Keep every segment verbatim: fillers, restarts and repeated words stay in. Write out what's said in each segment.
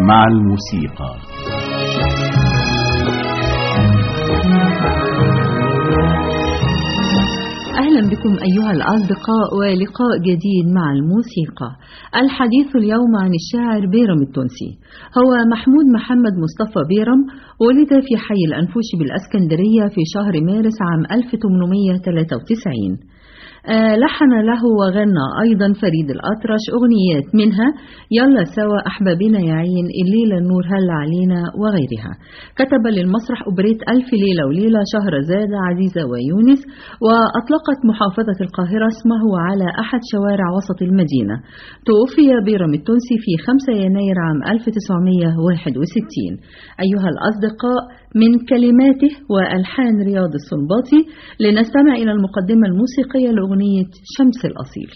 مع الموسيقى. أهلا بكم أيها الأصدقاء ولقاء جديد مع الموسيقى. الحديث اليوم عن الشاعر بيرم التونسي. هو محمود محمد مصطفى بيرم، ولد في حي الأنفوش بالأسكندرية في شهر مارس عام ألف وثمانمئة وثلاثة وتسعين. آه لحن له وغنى أيضا فريد الأطرش أغنيات منها يلا سوا، أحبابنا يا عين، الليلة النور هل علينا وغيرها. كتب للمسرح أوبريت ألف ليلة وليلة، شهرزاد، عزيزة ويونس، وأطلقت محافظة القاهرة اسمه على أحد شوارع وسط المدينة. توفي بيرم التونسي في خمسة يناير عام ألف وتسعمئة وواحد وستين. أيها الأصدقاء، من كلماته وألحان رياض السنباطي لنستمع إلى المقدمة الموسيقية لأغنية شمس الأصيل.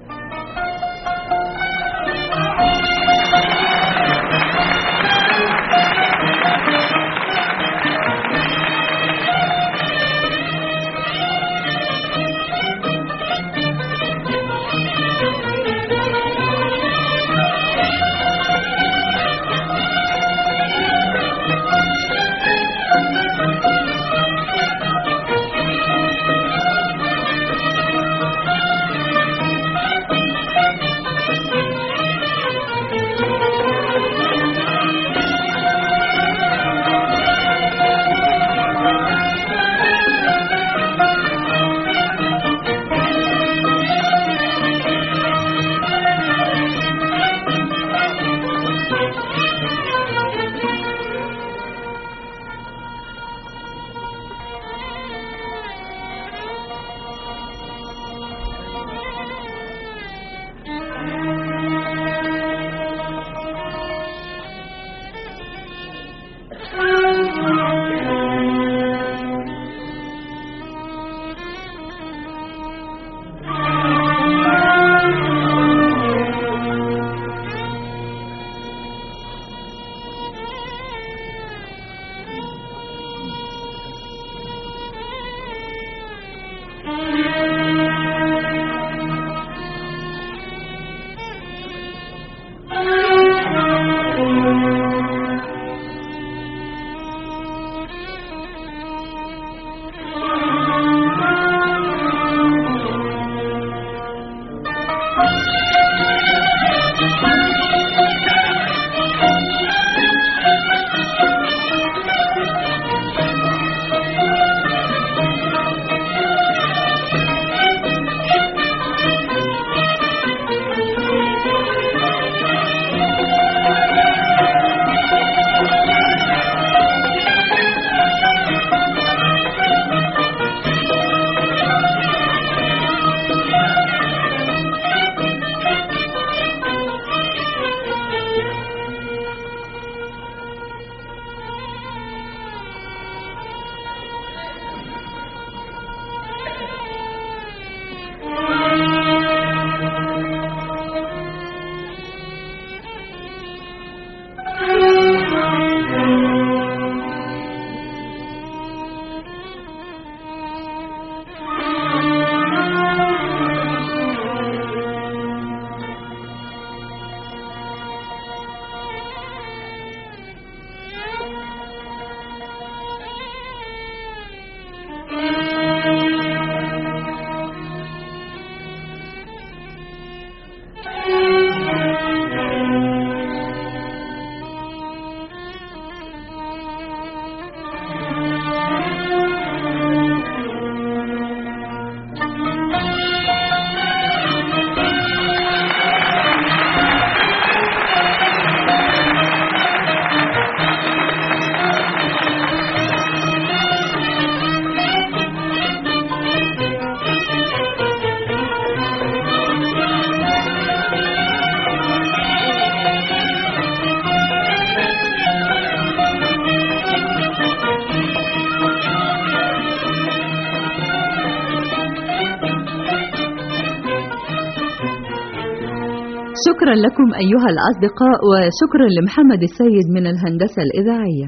شكرا لكم أيها الأصدقاء، وشكرا لمحمد السيد من الهندسة الإذاعية.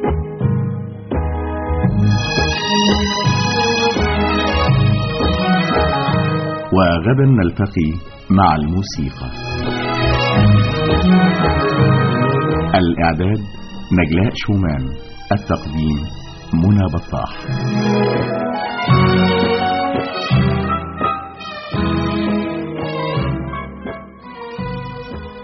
وغدا نلتقي مع الموسيقى. الإعداد نجلاء شومان. التقديم منى بطاح.